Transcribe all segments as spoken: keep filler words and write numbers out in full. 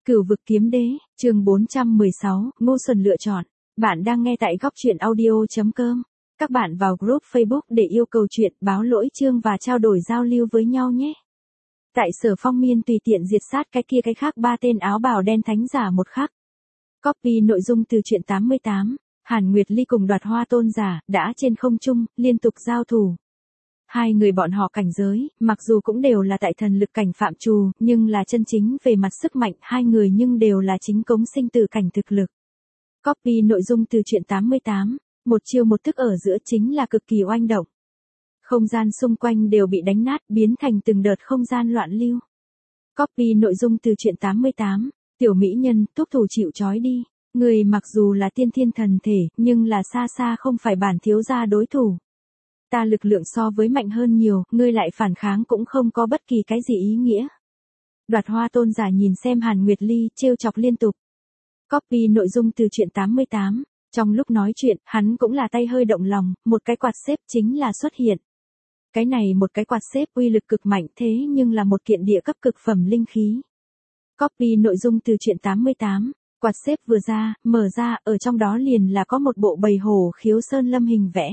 Cửu vực kiếm đế, chương bốn trăm mười sáu, Ngô Xuân lựa chọn. Bạn đang nghe tại góc truyện audio.com. Các bạn vào group Facebook để yêu cầu chuyện, báo lỗi chương và trao đổi giao lưu với nhau nhé. Tại Sở Phong Miên tùy tiện diệt sát cái kia cái khác ba tên áo bào đen thánh giả một khắc. Copy nội dung từ truyện tám mươi tám, Hàn Nguyệt Ly cùng Đoạt Hoa tôn giả, đã trên không trung, liên tục giao thủ. Hai người bọn họ cảnh giới, mặc dù cũng đều là tại thần lực cảnh phạm trù, nhưng là chân chính về mặt sức mạnh, hai người nhưng đều là chính cống sinh tử cảnh thực lực. Copy nội dung từ truyện tám mươi tám, một chiêu một thức ở giữa chính là cực kỳ oanh động. Không gian xung quanh đều bị đánh nát, biến thành từng đợt không gian loạn lưu. Copy nội dung từ truyện tám mươi tám, tiểu mỹ nhân, thúc thủ chịu trói đi. Người mặc dù là tiên thiên thần thể, nhưng là xa xa không phải bản thiếu gia đối thủ. Ta lực lượng so với mạnh hơn nhiều, ngươi lại phản kháng cũng không có bất kỳ cái gì ý nghĩa. Đoạt Hoa tôn giả nhìn xem Hàn Nguyệt Ly, trêu chọc liên tục. Copy nội dung từ truyện tám mươi tám, trong lúc nói chuyện, hắn cũng là tay hơi động lòng, một cái quạt xếp chính là xuất hiện. Cái này một cái quạt xếp uy lực cực mạnh thế nhưng là một kiện địa cấp cực phẩm linh khí. Copy nội dung từ truyện tám mươi tám, quạt xếp vừa ra, mở ra, ở trong đó liền là có một bộ bầy hổ khiếu sơn lâm hình vẽ.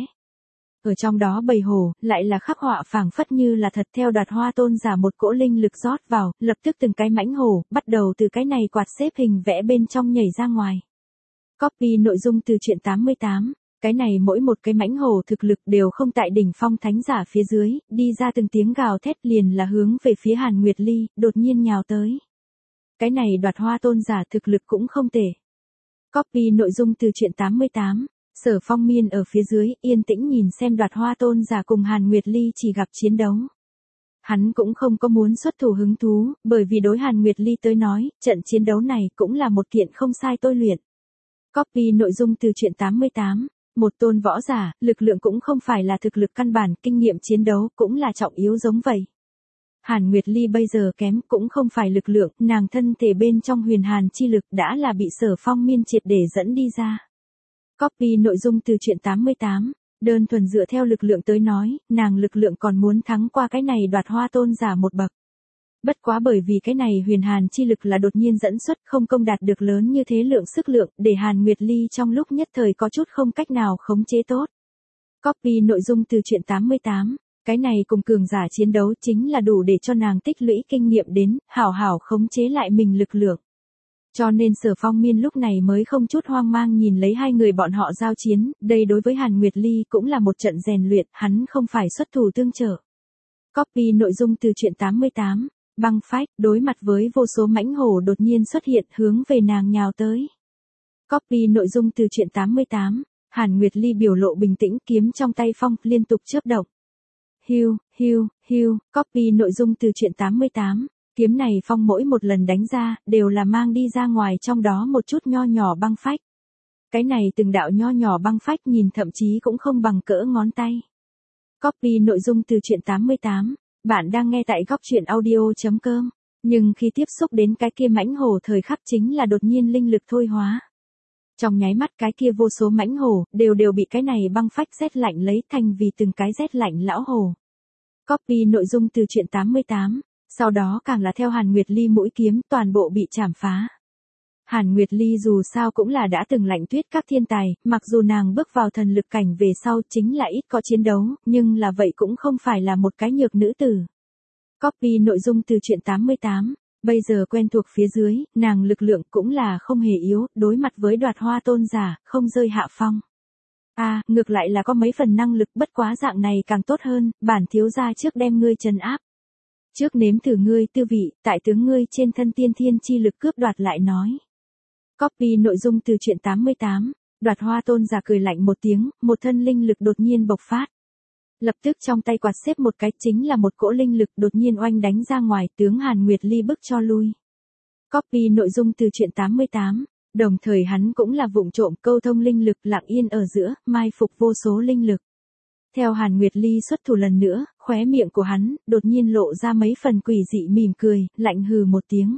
Ở trong đó bầy hổ, lại là khắc họa phảng phất như là thật theo Đoạt Hoa tôn giả một cỗ linh lực rót vào, lập tức từng cái mãnh hổ, bắt đầu từ cái này quạt xếp hình vẽ bên trong nhảy ra ngoài. Copy nội dung từ truyện tám mươi tám, cái này mỗi một cái mãnh hổ thực lực đều không tại đỉnh phong thánh giả phía dưới, đi ra từng tiếng gào thét liền là hướng về phía Hàn Nguyệt Ly, đột nhiên nhào tới. Cái này Đoạt Hoa tôn giả thực lực cũng không tệ. Copy nội dung từ truyện tám mươi tám. Sở Phong Miên ở phía dưới, yên tĩnh nhìn xem Đoạt Hoa tôn giả cùng Hàn Nguyệt Ly chỉ gặp chiến đấu. Hắn cũng không có muốn xuất thủ hứng thú, bởi vì đối Hàn Nguyệt Ly tới nói, trận chiến đấu này cũng là một kiện không sai tôi luyện. Copy nội dung từ truyện tám mươi tám, một tôn võ giả, lực lượng cũng không phải là thực lực căn bản, kinh nghiệm chiến đấu cũng là trọng yếu giống vậy. Hàn Nguyệt Ly bây giờ kém cũng không phải lực lượng, nàng thân thể bên trong huyền hàn chi lực đã là bị Sở Phong Miên triệt để dẫn đi ra. Copy nội dung từ truyện tám mươi tám, đơn thuần dựa theo lực lượng tới nói, nàng lực lượng còn muốn thắng qua cái này Đoạt Hoa tôn giả một bậc. Bất quá bởi vì cái này huyền hàn chi lực là đột nhiên dẫn xuất không công đạt được lớn như thế lượng sức lượng, để Hàn Nguyệt Ly trong lúc nhất thời có chút không cách nào khống chế tốt. Copy nội dung từ truyện tám mươi tám, cái này cùng cường giả chiến đấu chính là đủ để cho nàng tích lũy kinh nghiệm đến, hảo hảo khống chế lại mình lực lượng. Cho nên Sở Phong Miên lúc này mới không chút hoang mang nhìn lấy hai người bọn họ giao chiến, đây đối với Hàn Nguyệt Ly cũng là một trận rèn luyện, hắn không phải xuất thủ tương trợ. Copy nội dung từ truyện tám mươi tám, băng phách, đối mặt với vô số mãnh hổ đột nhiên xuất hiện hướng về nàng nhào tới. Copy nội dung từ truyện tám mươi tám, Hàn Nguyệt Ly biểu lộ bình tĩnh, kiếm trong tay phong, liên tục chớp động. Hiu, hiu, hiu, copy nội dung từ truyện tám mươi tám. Kiếm này phong mỗi một lần đánh ra, đều là mang đi ra ngoài trong đó một chút nho nhỏ băng phách. Cái này từng đạo nho nhỏ băng phách nhìn thậm chí cũng không bằng cỡ ngón tay. Copy nội dung từ truyện tám mươi tám, bạn đang nghe tại góc truyện audio.com. Nhưng khi tiếp xúc đến cái kia mãnh hổ thời khắc chính là đột nhiên linh lực thôi hóa. Trong nháy mắt cái kia vô số mãnh hổ, đều đều bị cái này băng phách rét lạnh lấy thành vì từng cái rét lạnh lão hổ. Copy nội dung từ truyện tám mươi tám. Sau đó càng là theo Hàn Nguyệt Ly mũi kiếm toàn bộ bị chảm phá. Hàn Nguyệt Ly dù sao cũng là đã từng lạnh tuyết các thiên tài, mặc dù nàng bước vào thần lực cảnh về sau chính là ít có chiến đấu, nhưng là vậy cũng không phải là một cái nhược nữ tử. Copy nội dung từ truyện tám mươi tám, bây giờ quen thuộc phía dưới, nàng lực lượng cũng là không hề yếu, đối mặt với Đoạt Hoa tôn giả, không rơi hạ phong. À, ngược lại là có mấy phần năng lực, bất quá dạng này càng tốt hơn, bản thiếu gia trước đem ngươi trấn áp. Trước nếm thử ngươi tư vị, tại tướng ngươi trên thân tiên thiên chi lực cướp đoạt lại nói. Copy nội dung từ truyện tám mươi tám, Đoạt Hoa tôn giả cười lạnh một tiếng, một thân linh lực đột nhiên bộc phát. Lập tức trong tay quạt xếp một cái chính là một cỗ linh lực đột nhiên oanh đánh ra ngoài, tướng Hàn Nguyệt Ly bức cho lui. Copy nội dung từ truyện tám mươi tám, đồng thời hắn cũng là vụng trộm câu thông linh lực lặng yên ở giữa, mai phục vô số linh lực. Theo Hàn Nguyệt Ly xuất thủ lần nữa, khóe miệng của hắn, đột nhiên lộ ra mấy phần quỷ dị mỉm cười, lạnh hừ một tiếng.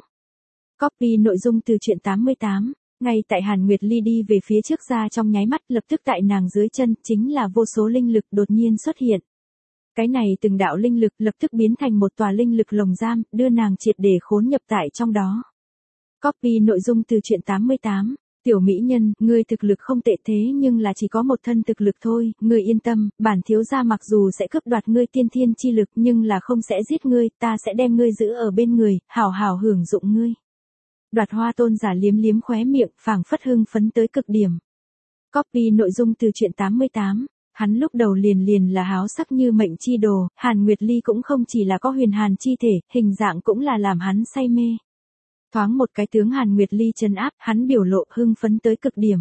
Copy nội dung từ truyện tám mươi tám, ngay tại Hàn Nguyệt Ly đi về phía trước ra trong nháy mắt lập tức tại nàng dưới chân, chính là vô số linh lực đột nhiên xuất hiện. Cái này từng đạo linh lực lập tức biến thành một tòa linh lực lồng giam, đưa nàng triệt để khốn nhập tại trong đó. Copy nội dung từ truyện tám mươi tám. Tiểu mỹ nhân, ngươi thực lực không tệ thế nhưng là chỉ có một thân thực lực thôi, ngươi yên tâm, bản thiếu gia mặc dù sẽ cướp đoạt ngươi tiên thiên chi lực nhưng là không sẽ giết ngươi, ta sẽ đem ngươi giữ ở bên người, hảo hảo hưởng dụng ngươi. Đoạt Hoa tôn giả liếm liếm khóe miệng, phảng phất hưng phấn tới cực điểm. Copy nội dung từ truyện tám mươi tám. Hắn lúc đầu liền liền là háo sắc như mệnh chi đồ, Hàn Nguyệt Ly cũng không chỉ là có huyền hàn chi thể, hình dạng cũng là làm hắn say mê. Thoáng một cái tướng Hàn Nguyệt Ly trấn áp, hắn biểu lộ hưng phấn tới cực điểm.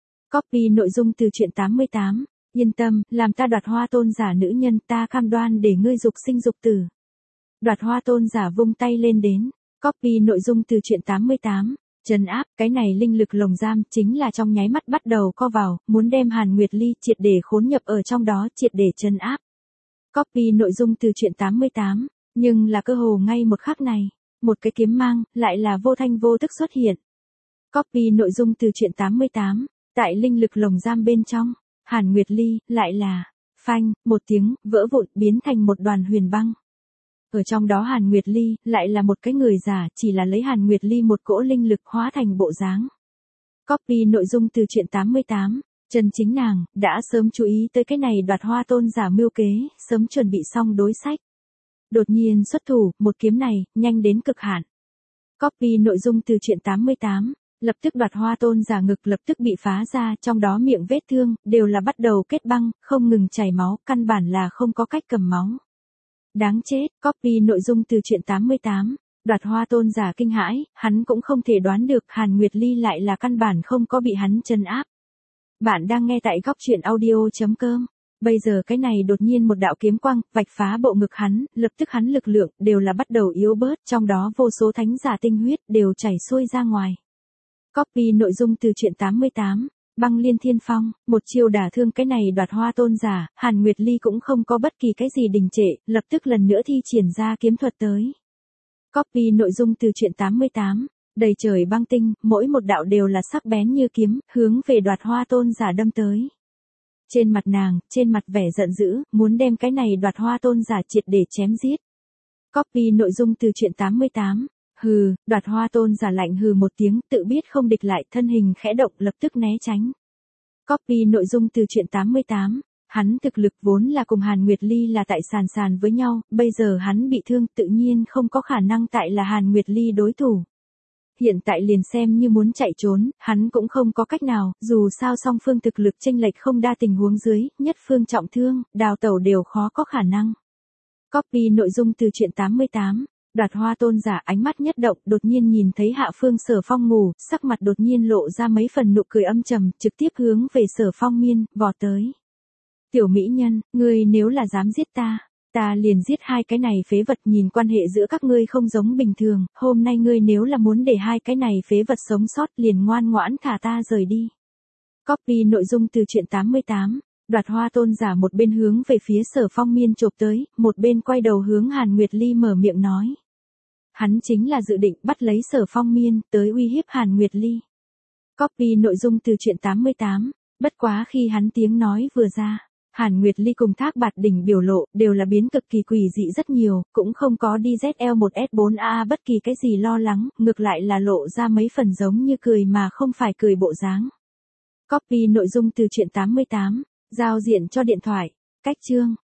Copy nội dung từ truyện tám mươi tám. Yên tâm, làm ta Đoạt Hoa tôn giả nữ nhân, ta cam đoan để ngươi dục sinh dục tử. Đoạt Hoa tôn giả vung tay lên đến. Copy nội dung từ truyện tám mươi tám. Trấn áp, cái này linh lực lồng giam chính là trong nháy mắt bắt đầu co vào, muốn đem Hàn Nguyệt Ly triệt để khốn nhập ở trong đó, triệt để trấn áp. Copy nội dung từ truyện tám mươi tám. Nhưng là cơ hồ ngay một khắc này, một cái kiếm mang, lại là vô thanh vô tức xuất hiện. Copy nội dung từ truyện tám mươi tám. Tại linh lực lồng giam bên trong, Hàn Nguyệt Ly, lại là, phanh, một tiếng, vỡ vụn, biến thành một đoàn huyền băng. Ở trong đó Hàn Nguyệt Ly, lại là một cái người giả, chỉ là lấy Hàn Nguyệt Ly một cỗ linh lực hóa thành bộ dáng. Copy nội dung từ truyện tám mươi tám. Chân chính nàng, đã sớm chú ý tới cái này Đoạt Hoa tôn giả mưu kế, sớm chuẩn bị xong đối sách. Đột nhiên xuất thủ, một kiếm này, nhanh đến cực hạn. Copy nội dung từ truyện tám mươi tám. Lập tức Đoạt Hoa tôn giả ngực lập tức bị phá ra, trong đó miệng vết thương, đều là bắt đầu kết băng, không ngừng chảy máu, căn bản là không có cách cầm máu. Đáng chết, copy nội dung từ truyện tám mươi tám. Đoạt Hoa tôn giả kinh hãi, hắn cũng không thể đoán được Hàn Nguyệt Ly lại là căn bản không có bị hắn trấn áp. Bạn đang nghe tại góc truyện audio chấm com. Bây giờ cái này đột nhiên một đạo kiếm quang, vạch phá bộ ngực hắn, lập tức hắn lực lượng, đều là bắt đầu yếu bớt, trong đó vô số thánh giả tinh huyết, đều chảy xuôi ra ngoài. Copy nội dung từ truyện tám mươi tám. Băng liên thiên phong, một chiêu đả thương cái này Đoạt Hoa tôn giả, Hàn Nguyệt Ly cũng không có bất kỳ cái gì đình trệ, lập tức lần nữa thi triển ra kiếm thuật tới. Copy nội dung từ truyện tám mươi tám. Đầy trời băng tinh, mỗi một đạo đều là sắc bén như kiếm, hướng về Đoạt Hoa tôn giả đâm tới. Trên mặt nàng, trên mặt vẻ giận dữ, muốn đem cái này Đoạt Hoa tôn giả triệt để chém giết. Copy nội dung từ truyện tám mươi tám. Hừ, Đoạt Hoa tôn giả lạnh hừ một tiếng, tự biết không địch lại, thân hình khẽ động, lập tức né tránh. Copy nội dung từ truyện tám mươi tám. Hắn thực lực vốn là cùng Hàn Nguyệt Ly là tại sàn sàn với nhau, bây giờ hắn bị thương, tự nhiên không có khả năng tại là Hàn Nguyệt Ly đối thủ. Hiện tại liền xem như muốn chạy trốn, hắn cũng không có cách nào, dù sao song phương thực lực chênh lệch không đa tình huống dưới, nhất phương trọng thương, đào tẩu đều khó có khả năng. Copy nội dung từ truyện tám mươi tám. Đoạt Hoa tôn giả ánh mắt nhất động, đột nhiên nhìn thấy hạ phương Sở Phong ngủ, sắc mặt đột nhiên lộ ra mấy phần nụ cười âm trầm, trực tiếp hướng về Sở Phong miên, vọt tới. Tiểu mỹ nhân, ngươi nếu là dám giết ta, ta liền giết hai cái này phế vật, nhìn quan hệ giữa các ngươi không giống bình thường, hôm nay ngươi nếu là muốn để hai cái này phế vật sống sót liền ngoan ngoãn thả ta rời đi. Copy nội dung từ truyện tám mươi tám. Đoạt Hoa tôn giả một bên hướng về phía Sở Phong miên chộp tới, một bên quay đầu hướng Hàn Nguyệt Ly mở miệng nói. Hắn chính là dự định bắt lấy Sở Phong miên, tới uy hiếp Hàn Nguyệt Ly. Copy nội dung từ truyện tám mươi tám. Bất quá khi hắn tiếng nói vừa ra, Hàn Nguyệt Ly cùng Thác Bạt Đỉnh biểu lộ, đều là biến cực kỳ quỷ dị rất nhiều, cũng không có đi Z L một S bốn A bất kỳ cái gì lo lắng, ngược lại là lộ ra mấy phần giống như cười mà không phải cười bộ dáng. Copy nội dung từ truyện tám mươi tám. Giao diện cho điện thoại. Cách chương.